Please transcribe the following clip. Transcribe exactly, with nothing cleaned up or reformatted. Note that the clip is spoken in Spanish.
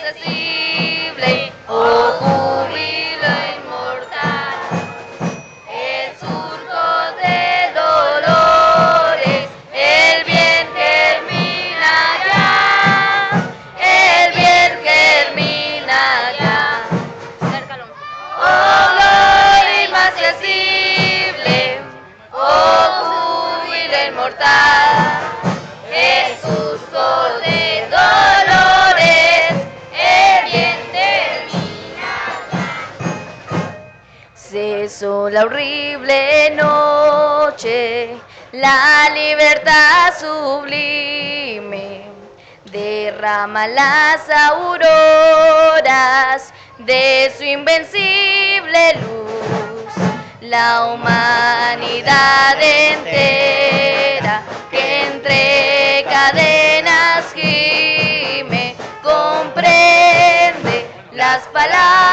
inaccesible, oh júbilo inmortal. El surco de dolores, el bien germina ya, el bien germina ya. Oh gloria inaccesible, oh júbilo inmortal. El surco de dolores, el bien termina ya. Cesó la horrible noche, la libertad sublime derrama las auroras de su invencible luz. La humanidad entera que entre cadenas gime comprende las palabras